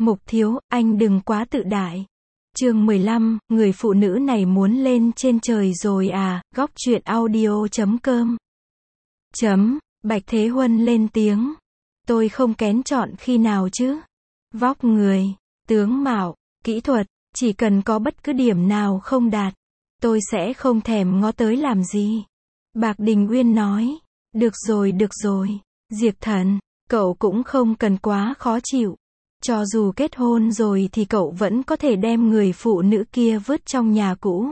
Mục thiếu, anh đừng quá tự đại. Chương 15, người phụ nữ này muốn lên trên trời rồi à, góc truyện audio.com. Bạch Thế Huân lên tiếng. Tôi không kén chọn khi nào chứ. Vóc người, tướng mạo, kỹ thuật, chỉ cần có bất cứ điểm nào không đạt, tôi sẽ không thèm ngó tới làm gì. Bạc Đình Uyên nói. Được rồi, Diệp Thần, cậu cũng không cần quá khó chịu. Cho dù kết hôn rồi thì cậu vẫn có thể đem người phụ nữ kia vứt trong nhà cũ.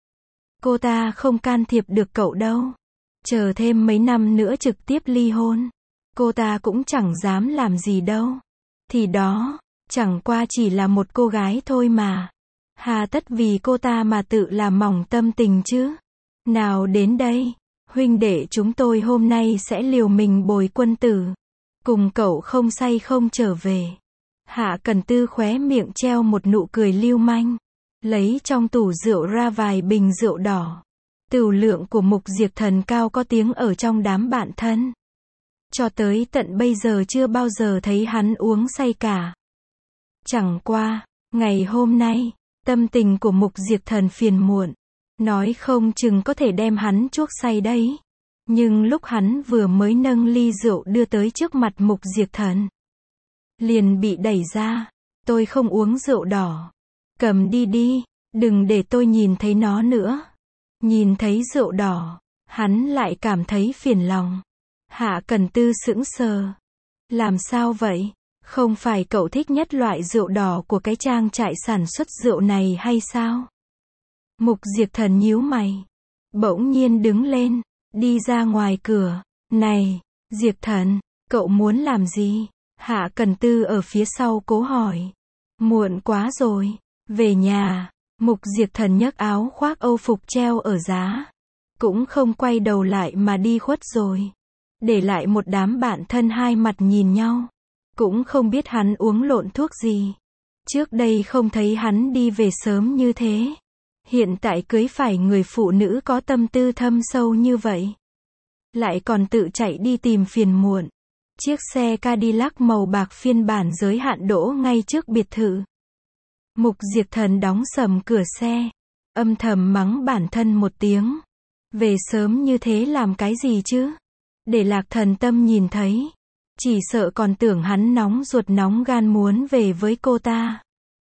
Cô ta không can thiệp được cậu đâu. Chờ thêm mấy năm nữa trực tiếp ly hôn, cô ta cũng chẳng dám làm gì đâu. Thì đó, chẳng qua chỉ là một cô gái thôi mà. Hà tất vì cô ta mà tự làm mỏng tâm tình chứ. Nào đến đây, huynh đệ chúng tôi hôm nay sẽ liều mình bồi quân tử. Cùng cậu không say không trở về. Hạ Cần Tư khóe miệng treo một nụ cười lưu manh. Lấy trong tủ rượu ra vài bình rượu đỏ. Tửu lượng của Mục Diệp Thần cao có tiếng ở trong đám bạn thân. Cho tới tận bây giờ chưa bao giờ thấy hắn uống say cả. Chẳng qua, ngày hôm nay, tâm tình của Mục Diệp Thần phiền muộn. Nói không chừng có thể đem hắn chuốc say đấy. Nhưng lúc hắn vừa mới nâng ly rượu đưa tới trước mặt Mục Diệp Thần, liền bị đẩy ra. Tôi không uống rượu đỏ. Cầm đi, đừng để tôi nhìn thấy nó nữa. Nhìn thấy rượu đỏ, hắn lại cảm thấy phiền lòng. Hạ Cần Tư sững sờ. Làm sao vậy? Không phải cậu thích nhất loại rượu đỏ của cái trang trại sản xuất rượu này hay sao? Mục Diệp Thần nhíu mày. Bỗng nhiên đứng lên, đi ra ngoài cửa. Này, Diệp Thần, cậu muốn làm gì? Hạ Cần Tư ở phía sau cố hỏi. Muộn quá rồi, về nhà. Mục Diệp Thần nhấc áo khoác Âu phục treo ở giá. Cũng không quay đầu lại mà đi khuất rồi. Để lại một đám bạn thân hai mặt nhìn nhau. Cũng không biết hắn uống lộn thuốc gì. Trước đây không thấy hắn đi về sớm như thế. Hiện tại cưới phải người phụ nữ có tâm tư thâm sâu như vậy. Lại còn tự chạy đi tìm phiền muộn. Chiếc xe Cadillac màu bạc phiên bản giới hạn đỗ ngay trước biệt thự. Mục Diệp Thần đóng sầm cửa xe. Âm thầm mắng bản thân một tiếng. Về sớm như thế làm cái gì chứ? Để Lạc Thần Tâm nhìn thấy. Chỉ sợ còn tưởng hắn nóng ruột nóng gan muốn về với cô ta.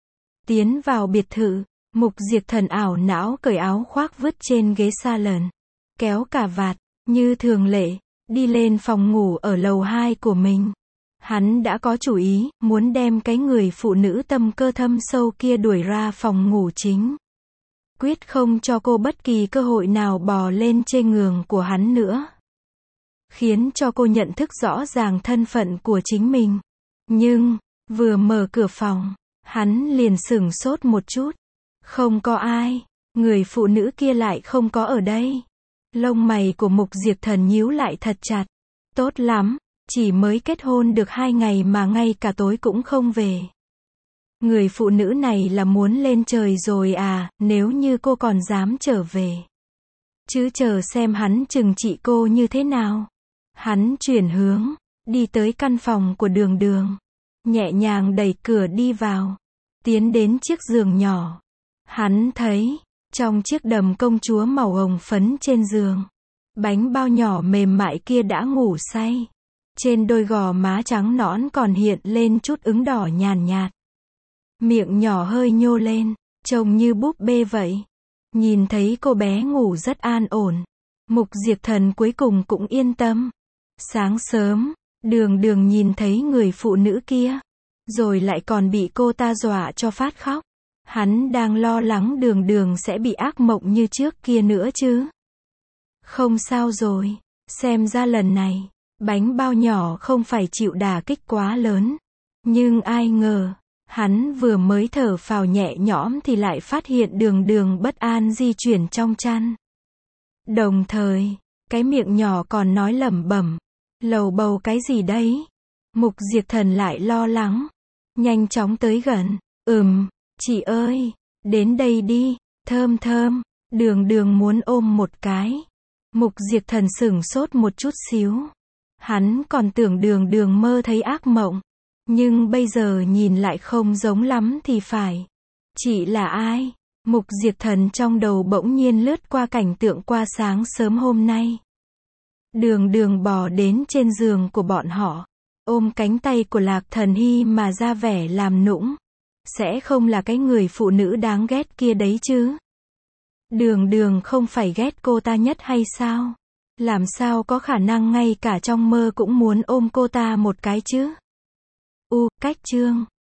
Tiến vào biệt thự. Mục Diệp Thần ảo não cởi áo khoác vứt trên ghế salon. Kéo cà vạt, như thường lệ, đi lên phòng ngủ ở lầu 2 của mình. Hắn đã có chủ ý, muốn đem cái người phụ nữ tâm cơ thâm sâu kia đuổi ra phòng ngủ chính. Quyết không cho cô bất kỳ cơ hội nào bò lên trên giường của hắn nữa. Khiến cho cô nhận thức rõ ràng thân phận của chính mình. Nhưng, vừa mở cửa phòng, hắn liền sửng sốt một chút. Không có ai, người phụ nữ kia lại không có ở đây. Lông mày của Mục Diệp Thần nhíu lại thật chặt. Tốt lắm, chỉ mới kết hôn được 2 ngày mà ngay cả tối cũng không về. Người phụ nữ này là muốn lên trời rồi à, nếu như cô còn dám trở về. Chứ chờ xem hắn trừng trị cô như thế nào. Hắn chuyển hướng, đi tới căn phòng của Đường Đường. Nhẹ nhàng đẩy cửa đi vào. Tiến đến chiếc giường nhỏ. Hắn thấy, trong chiếc đầm công chúa màu hồng phấn trên giường, bánh bao nhỏ mềm mại kia đã ngủ say. Trên đôi gò má trắng nõn còn hiện lên chút ửng đỏ nhàn nhạt. Miệng nhỏ hơi nhô lên, trông như búp bê vậy. Nhìn thấy cô bé ngủ rất an ổn. Mục Diệp Thần cuối cùng cũng yên tâm. Sáng sớm, Đường Đường nhìn thấy người phụ nữ kia. Rồi lại còn bị cô ta dọa cho phát khóc. Hắn đang lo lắng Đường Đường sẽ bị ác mộng như trước kia nữa chứ. Không sao rồi, xem ra lần này, bánh bao nhỏ không phải chịu đả kích quá lớn. Nhưng ai ngờ, hắn vừa mới thở phào nhẹ nhõm thì lại phát hiện Đường Đường bất an di chuyển trong chăn. Đồng thời, cái miệng nhỏ còn nói lẩm bẩm, lầu bầu cái gì đấy. Mục Diệp Thần lại lo lắng, nhanh chóng tới gần. Chị ơi, đến đây đi, thơm thơm. Đường Đường muốn ôm một cái. Mục Diệp Thần sửng sốt một chút xíu. Hắn còn tưởng Đường Đường mơ thấy ác mộng. Nhưng bây giờ nhìn lại không giống lắm thì phải. Chị là ai? Mục Diệp Thần trong đầu bỗng nhiên lướt qua cảnh tượng qua sáng sớm hôm nay. Đường Đường bò đến trên giường của bọn họ, ôm cánh tay của Lạc Thần Hy mà ra vẻ làm nũng. Sẽ không là cái người phụ nữ đáng ghét kia đấy chứ? Đường Đường không phải ghét cô ta nhất hay sao? Làm sao có khả năng ngay cả trong mơ cũng muốn ôm cô ta một cái chứ? Cách chương